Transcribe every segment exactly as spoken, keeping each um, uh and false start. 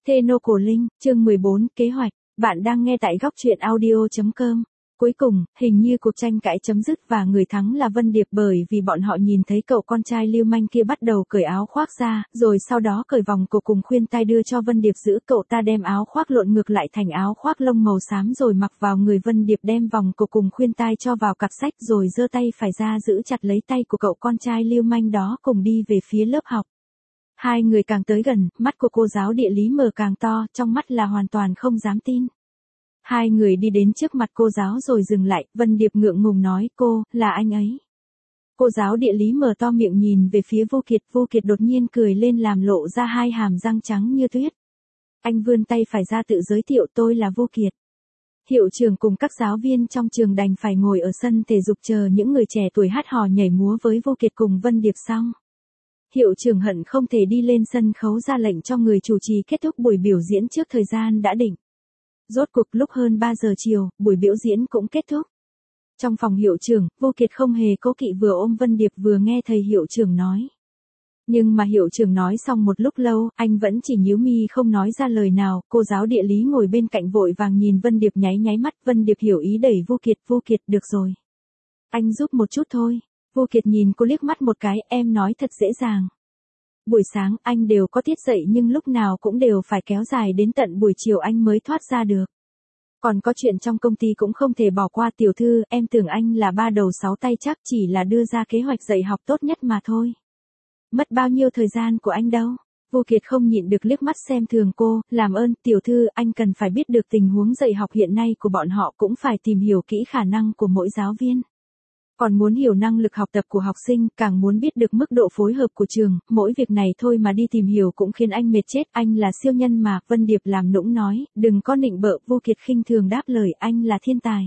Thê nô cổ linh, chương mười bốn, kế hoạch. Bạn đang nghe tại góc truyện audio chấm com. Cuối cùng, hình như cuộc tranh cãi chấm dứt và người thắng là Vân Điệp bởi vì bọn họ nhìn thấy cậu con trai lưu manh kia bắt đầu cởi áo khoác ra, rồi sau đó cởi vòng cổ cùng khuyên tai đưa cho Vân Điệp giữ. Cậu ta đem áo khoác lộn ngược lại thành áo khoác lông màu xám rồi mặc vào người Vân Điệp, đem vòng cổ cùng khuyên tai cho vào cặp sách rồi giơ tay phải ra giữ chặt lấy tay của cậu con trai lưu manh đó cùng đi về phía lớp học. Hai người càng tới gần, mắt của cô giáo địa lý mở càng to, trong mắt là hoàn toàn không dám tin. Hai người đi đến trước mặt cô giáo rồi dừng lại, Vân Điệp ngượng ngùng nói, cô, là anh ấy. Cô giáo địa lý mở to miệng nhìn về phía Vô Kiệt, Vô Kiệt đột nhiên cười lên làm lộ ra hai hàm răng trắng như tuyết. Anh vươn tay phải ra tự giới thiệu, tôi là Vô Kiệt. Hiệu trưởng cùng các giáo viên trong trường đành phải ngồi ở sân thể dục chờ những người trẻ tuổi hát hò nhảy múa với Vô Kiệt cùng Vân Điệp xong. Hiệu trưởng hận không thể đi lên sân khấu ra lệnh cho người chủ trì kết thúc buổi biểu diễn trước thời gian đã định. Rốt cuộc lúc hơn ba giờ chiều, buổi biểu diễn cũng kết thúc. Trong phòng hiệu trưởng, Vô Kiệt không hề cố kỵ vừa ôm Vân Điệp vừa nghe thầy hiệu trưởng nói. Nhưng mà hiệu trưởng nói xong một lúc lâu, anh vẫn chỉ nhíu mi không nói ra lời nào. Cô giáo địa lý ngồi bên cạnh vội vàng nhìn Vân Điệp nháy nháy mắt. Vân Điệp hiểu ý đẩy Vô Kiệt, Vô Kiệt được rồi. Anh giúp một chút thôi. Vô Kiệt nhìn cô liếc mắt một cái, em nói thật dễ dàng. Buổi sáng anh đều có tiết dậy nhưng lúc nào cũng đều phải kéo dài đến tận buổi chiều anh mới thoát ra được. Còn có chuyện trong công ty cũng không thể bỏ qua. Tiểu thư, em tưởng anh là ba đầu sáu tay chắc chỉ là đưa ra kế hoạch dạy học tốt nhất mà thôi. Mất bao nhiêu thời gian của anh đâu. Vô Kiệt không nhịn được liếc mắt xem thường cô, làm ơn, tiểu thư, anh cần phải biết được tình huống dạy học hiện nay của bọn họ, cũng phải tìm hiểu kỹ khả năng của mỗi giáo viên. Còn muốn hiểu năng lực học tập của học sinh, càng muốn biết được mức độ phối hợp của trường, mỗi việc này thôi mà đi tìm hiểu cũng khiến anh mệt chết, anh là siêu nhân mà. Vân Điệp làm nũng nói, đừng có nịnh bợ. Vô Kiệt khinh thường đáp lời, anh là thiên tài.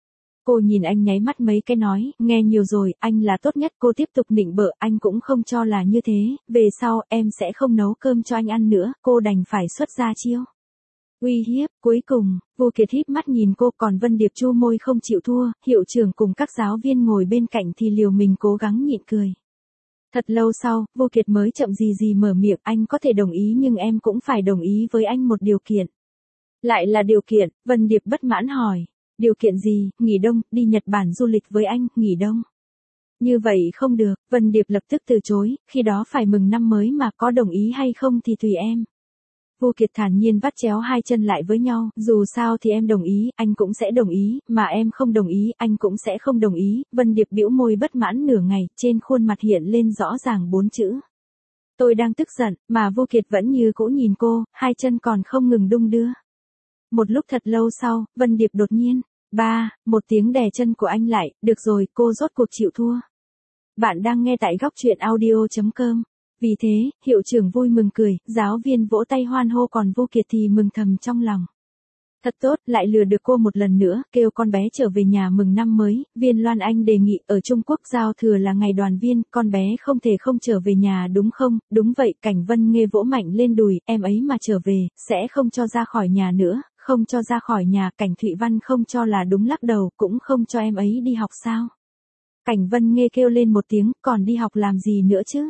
Cô nhìn anh nháy mắt mấy cái nói, nghe nhiều rồi, anh là tốt nhất. Cô tiếp tục nịnh bợ, anh cũng không cho là như thế, về sau, em sẽ không nấu cơm cho anh ăn nữa. Cô đành phải xuất ra chiêu uy hiếp. Cuối cùng, Vô Kiệt híp mắt nhìn cô, còn Vân Điệp chu môi không chịu thua. Hiệu trưởng cùng các giáo viên ngồi bên cạnh thì liều mình cố gắng nhịn cười. Thật lâu sau, Vô Kiệt mới chậm gì gì mở miệng, anh có thể đồng ý nhưng em cũng phải đồng ý với anh một điều kiện. Lại là điều kiện? Vân Điệp bất mãn hỏi. Điều kiện gì? Nghỉ đông, đi Nhật Bản du lịch với anh, nghỉ đông. Như vậy không được, Vân Điệp lập tức từ chối, khi đó phải mừng năm mới mà, có đồng ý hay không thì tùy em. Vô Kiệt thản nhiên vắt chéo hai chân lại với nhau, dù sao thì em đồng ý, anh cũng sẽ đồng ý, mà em không đồng ý, anh cũng sẽ không đồng ý. Vân Điệp bĩu môi bất mãn nửa ngày, trên khuôn mặt hiện lên rõ ràng bốn chữ. Tôi đang tức giận, mà Vô Kiệt vẫn như cũ nhìn cô, hai chân còn không ngừng đung đưa. Một lúc thật lâu sau, Vân Điệp đột nhiên, ba, một tiếng đè chân của anh lại, được rồi, cô rốt cuộc chịu thua. Bạn đang nghe tại góc truyện audio chấm com. Vì thế, hiệu trưởng vui mừng cười, giáo viên vỗ tay hoan hô, còn Vô Kiệt thì mừng thầm trong lòng. Thật tốt, lại lừa được cô một lần nữa, kêu con bé trở về nhà mừng năm mới. Viên Loan Anh đề nghị, ở Trung Quốc giao thừa là ngày đoàn viên, con bé không thể không trở về nhà đúng không? Đúng vậy. Cảnh Vân Nghê vỗ mạnh lên đùi, em ấy mà trở về, sẽ không cho ra khỏi nhà nữa. Không cho ra khỏi nhà. Cảnh Thụy Văn không cho là đúng, lắc đầu, cũng không cho em ấy đi học sao? Cảnh Vân Nghê kêu lên một tiếng, còn đi học làm gì nữa chứ?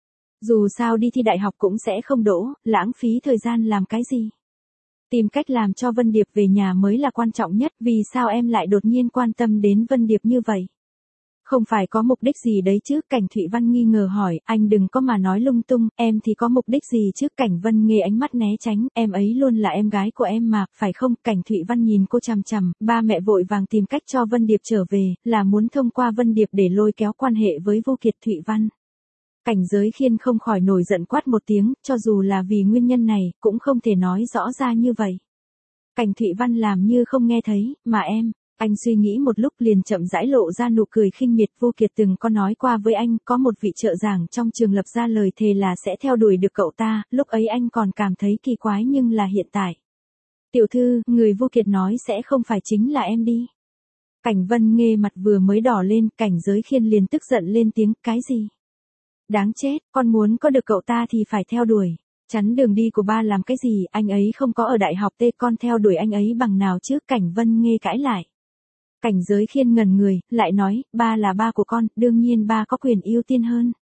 Dù sao đi thi đại học cũng sẽ không đỗ, lãng phí thời gian làm cái gì? Tìm cách làm cho Vân Điệp về nhà mới là quan trọng nhất. Vì sao em lại đột nhiên quan tâm đến Vân Điệp như vậy? Không phải có mục đích gì đấy chứ? Cảnh Thụy Văn nghi ngờ hỏi, anh đừng có mà nói lung tung, em thì có mục đích gì chứ? Cảnh Vân Nghê ánh mắt né tránh, em ấy luôn là em gái của em mà, phải không? Cảnh Thụy Văn nhìn cô chằm chằm, ba mẹ vội vàng tìm cách cho Vân Điệp trở về, là muốn thông qua Vân Điệp để lôi kéo quan hệ với Vô Kiệt. Thụy Văn. Cảnh Giới Khiên không khỏi nổi giận quát một tiếng, cho dù là vì nguyên nhân này, cũng không thể nói rõ ra như vậy. Cảnh Thụy Văn làm như không nghe thấy, mà em, anh suy nghĩ một lúc liền chậm rãi lộ ra nụ cười khinh miệt. Vô Kiệt từng có nói qua với anh, có một vị trợ giảng trong trường lập ra lời thề là sẽ theo đuổi được cậu ta, lúc ấy anh còn cảm thấy kỳ quái nhưng là hiện tại. Tiểu thư, người Vô Kiệt nói sẽ không phải chính là em đi. Cảnh Vân Nghê mặt vừa mới đỏ lên, Cảnh Giới Khiên liền tức giận lên tiếng, cái gì? Đáng chết, con muốn có được cậu ta thì phải theo đuổi. Chắn đường đi của ba làm cái gì, anh ấy không có ở đại học tê, con theo đuổi anh ấy bằng nào chứ? Cảnh Vân Nghê cãi lại. Cảnh Giới Khiên ngẩn người, lại nói, ba là ba của con, đương nhiên ba có quyền ưu tiên hơn.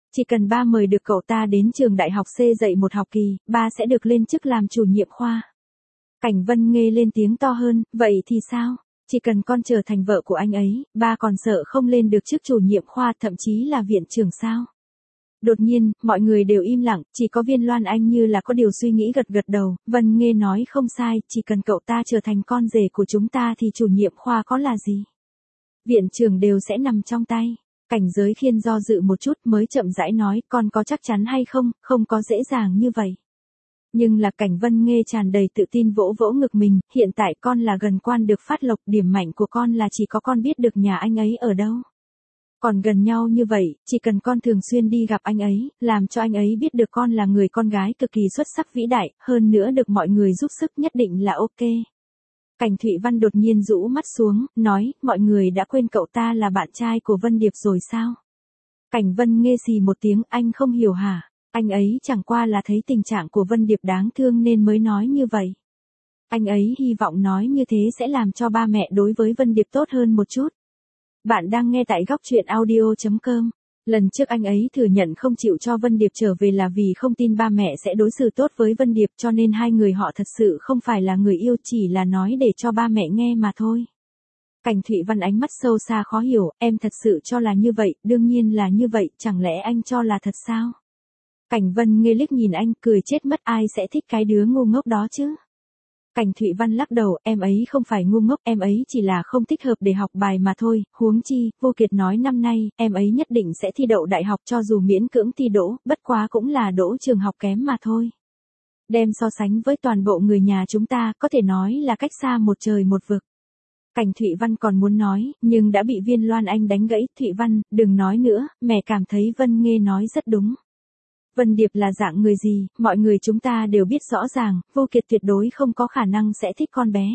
Chỉ cần ba mời được cậu ta đến trường đại học C dạy một học kỳ, ba sẽ được lên chức làm chủ nhiệm khoa. Cảnh Vân Nghê lên tiếng to hơn, vậy thì sao? Chỉ cần con trở thành vợ của anh ấy, ba còn sợ không lên được chức chủ nhiệm khoa, thậm chí là viện trưởng sao? Đột nhiên, mọi người đều im lặng, chỉ có Viên Loan Anh như là có điều suy nghĩ gật gật đầu. Vân Nghê nói không sai, chỉ cần cậu ta trở thành con rể của chúng ta thì chủ nhiệm khoa có là gì? Viện trưởng đều sẽ nằm trong tay. Cảnh Giới Khiên do dự một chút mới chậm rãi nói, con có chắc chắn hay không, không có dễ dàng như vậy. Nhưng là Cảnh Vân Nghê tràn đầy tự tin vỗ vỗ ngực mình, hiện tại con là gần quan được phát lộc, điểm mạnh của con là chỉ có con biết được nhà anh ấy ở đâu. Còn gần nhau như vậy, chỉ cần con thường xuyên đi gặp anh ấy, làm cho anh ấy biết được con là người con gái cực kỳ xuất sắc vĩ đại, hơn nữa được mọi người giúp sức nhất định là ok. Cảnh Thụy Văn đột nhiên rũ mắt xuống, nói, mọi người đã quên cậu ta là bạn trai của Vân Điệp rồi sao? Cảnh Vân Nghê xì một tiếng, anh không hiểu hả? Anh ấy chẳng qua là thấy tình trạng của Vân Điệp đáng thương nên mới nói như vậy. Anh ấy hy vọng nói như thế sẽ làm cho ba mẹ đối với Vân Điệp tốt hơn một chút. Bạn đang nghe tại góc truyện audio chấm com. Lần trước anh ấy thừa nhận không chịu cho Vân Điệp trở về là vì không tin ba mẹ sẽ đối xử tốt với Vân Điệp, cho nên hai người họ thật sự không phải là người yêu, chỉ là nói để cho ba mẹ nghe mà thôi. Cảnh Thụy Văn ánh mắt sâu xa khó hiểu, em thật sự cho là như vậy, đương nhiên là như vậy, chẳng lẽ anh cho là thật sao? Cảnh Vân Nghê liếc nhìn anh, cười chết mất, ai sẽ thích cái đứa ngu ngốc đó chứ? Cảnh Thụy Văn lắc đầu, em ấy không phải ngu ngốc, em ấy chỉ là không thích hợp để học bài mà thôi, huống chi, Vô Kiệt nói năm nay, em ấy nhất định sẽ thi đậu đại học cho dù miễn cưỡng thi đỗ, bất quá cũng là đỗ trường học kém mà thôi. Đem so sánh với toàn bộ người nhà chúng ta, có thể nói là cách xa một trời một vực. Cảnh Thụy Văn còn muốn nói, nhưng đã bị Viên Loan Anh đánh gãy, Thụy Văn, đừng nói nữa, mẹ cảm thấy Vân Nghê nói rất đúng. Vân Điệp là dạng người gì, mọi người chúng ta đều biết rõ ràng, Vô Kiệt tuyệt đối không có khả năng sẽ thích con bé.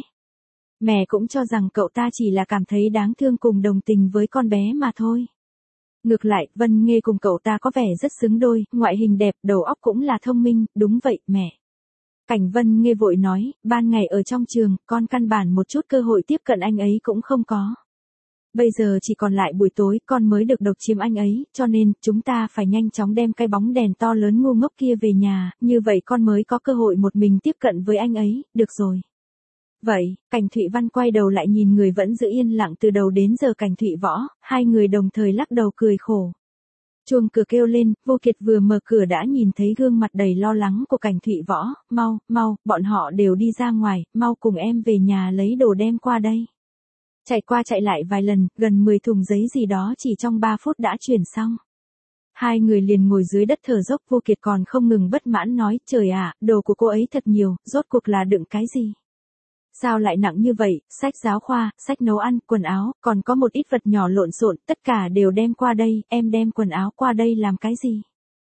Mẹ cũng cho rằng cậu ta chỉ là cảm thấy đáng thương cùng đồng tình với con bé mà thôi. Ngược lại, Vân Nghê cùng cậu ta có vẻ rất xứng đôi, ngoại hình đẹp, đầu óc cũng là thông minh, đúng vậy, mẹ. Cảnh Vân Nghê vội nói, ban ngày ở trong trường, con căn bản một chút cơ hội tiếp cận anh ấy cũng không có. Bây giờ chỉ còn lại buổi tối, con mới được độc chiếm anh ấy, cho nên, chúng ta phải nhanh chóng đem cái bóng đèn to lớn ngu ngốc kia về nhà, như vậy con mới có cơ hội một mình tiếp cận với anh ấy, được rồi. Vậy, Cảnh Thụy Văn quay đầu lại nhìn người vẫn giữ yên lặng từ đầu đến giờ Cảnh Thụy Võ, hai người đồng thời lắc đầu cười khổ. Chuông cửa kêu lên, Vô Kiệt vừa mở cửa đã nhìn thấy gương mặt đầy lo lắng của Cảnh Thụy Võ, mau, mau, bọn họ đều đi ra ngoài, mau cùng em về nhà lấy đồ đem qua đây. Chạy qua chạy lại vài lần, gần mười thùng giấy gì đó chỉ trong ba phút đã chuyển xong. Hai người liền ngồi dưới đất thở dốc, Vô Kiệt còn không ngừng bất mãn nói, trời ạ, đồ của cô ấy thật nhiều, rốt cuộc là đựng cái gì? Sao lại nặng như vậy, sách giáo khoa, sách nấu ăn, quần áo, còn có một ít vật nhỏ lộn xộn, tất cả đều đem qua đây, em đem quần áo qua đây làm cái gì?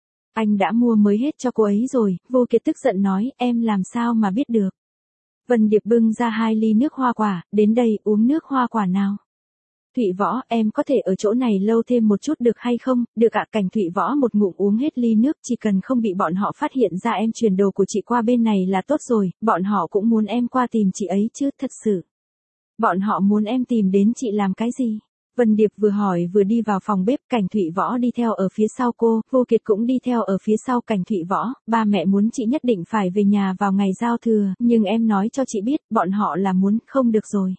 Anh đã mua mới hết cho cô ấy rồi, Vô Kiệt tức giận nói, em làm sao mà biết được? Vân Điệp bưng ra hai ly nước hoa quả, đến đây uống nước hoa quả nào. Thụy Võ, em có thể ở chỗ này lâu thêm một chút được hay không? Được ạ. Cảnh Thụy Võ một ngụm uống hết ly nước, chỉ cần không bị bọn họ phát hiện ra em truyền đồ của chị qua bên này là tốt rồi, bọn họ cũng muốn em qua tìm chị ấy chứ, thật sự. Bọn họ muốn em tìm đến chị làm cái gì? Vân Điệp vừa hỏi vừa đi vào phòng bếp, Cảnh Thụy Võ đi theo ở phía sau cô, Vô Kiệt cũng đi theo ở phía sau Cảnh Thụy Võ, ba mẹ muốn chị nhất định phải về nhà vào ngày giao thừa, nhưng em nói cho chị biết, bọn họ là muốn, không được rồi.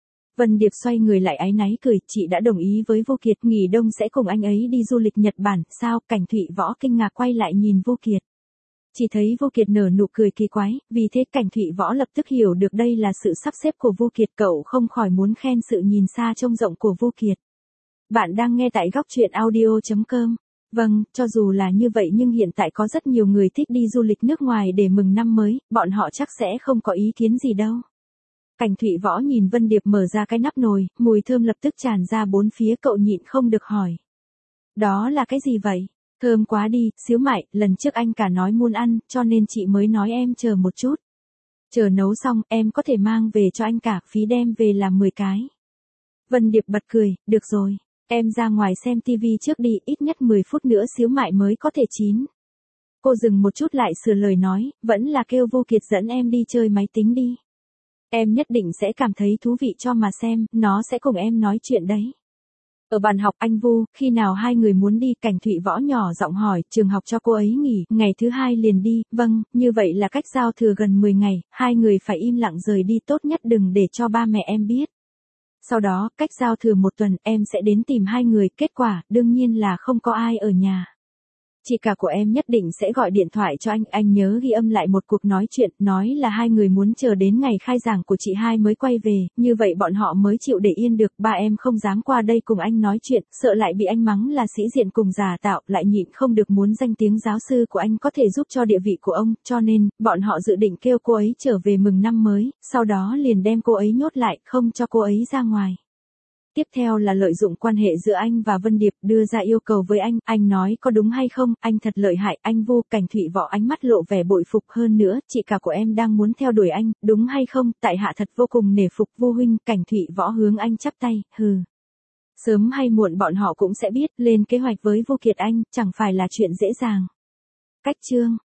Vân Điệp xoay người lại áy náy cười, chị đã đồng ý với Vô Kiệt, nghỉ đông sẽ cùng anh ấy đi du lịch Nhật Bản, sao? Cảnh Thụy Võ kinh ngạc quay lại nhìn Vô Kiệt. Chỉ thấy Vô Kiệt nở nụ cười kỳ quái, vì thế Cảnh Thụy Võ lập tức hiểu được đây là sự sắp xếp của Vô Kiệt, cậu không khỏi muốn khen sự nhìn xa trông rộng của Vô Kiệt. Bạn đang nghe tại góc truyện audio chấm com. Vâng, cho dù là như vậy nhưng hiện tại có rất nhiều người thích đi du lịch nước ngoài để mừng năm mới, bọn họ chắc sẽ không có ý kiến gì đâu. Cảnh Thụy Võ nhìn Vân Điệp mở ra cái nắp nồi, mùi thơm lập tức tràn ra bốn phía, cậu nhịn không được hỏi. Đó là cái gì vậy? Thơm quá đi, xíu mại, lần trước anh cả nói muốn ăn, cho nên chị mới nói em chờ một chút. Chờ nấu xong, em có thể mang về cho anh cả, phí đem về làm mười cái. Vân Điệp bật cười, được rồi, em ra ngoài xem tivi trước đi, ít nhất mười phút nữa xíu mại mới có thể chín. Cô dừng một chút lại sửa lời nói, vẫn là kêu Vô Kiệt dẫn em đi chơi máy tính đi. Em nhất định sẽ cảm thấy thú vị cho mà xem, nó sẽ cùng em nói chuyện đấy. Ở bàn học anh Vu, khi nào hai người muốn đi? Cảnh Thụy Võ nhỏ giọng hỏi, trường học cho cô ấy nghỉ, ngày thứ hai liền đi, vâng, như vậy là cách giao thừa gần mười ngày, hai người phải im lặng rời đi, tốt nhất đừng để cho ba mẹ em biết. Sau đó, cách giao thừa một tuần, em sẽ đến tìm hai người, kết quả, đương nhiên là không có ai ở nhà. Chị cả của em nhất định sẽ gọi điện thoại cho anh, anh nhớ ghi âm lại một cuộc nói chuyện, nói là hai người muốn chờ đến ngày khai giảng của chị hai mới quay về, như vậy bọn họ mới chịu để yên được, ba em không dám qua đây cùng anh nói chuyện, sợ lại bị anh mắng là sĩ diện cùng giả tạo, lại nhịn không được muốn danh tiếng giáo sư của anh có thể giúp cho địa vị của ông, cho nên, bọn họ dự định kêu cô ấy trở về mừng năm mới, sau đó liền đem cô ấy nhốt lại, không cho cô ấy ra ngoài. Tiếp theo là lợi dụng quan hệ giữa anh và Vân Điệp, đưa ra yêu cầu với anh, anh nói có đúng hay không, anh thật lợi hại, anh Vu. Cảnh Thụy Võ ánh mắt lộ vẻ bội phục, hơn nữa, chị cả của em đang muốn theo đuổi anh, đúng hay không, tại hạ thật vô cùng nể phục Vu huynh. Cảnh Thụy Võ hướng anh chắp tay, hừ. Sớm hay muộn bọn họ cũng sẽ biết, lên kế hoạch với Vu Kiệt Anh, chẳng phải là chuyện dễ dàng. Cách chương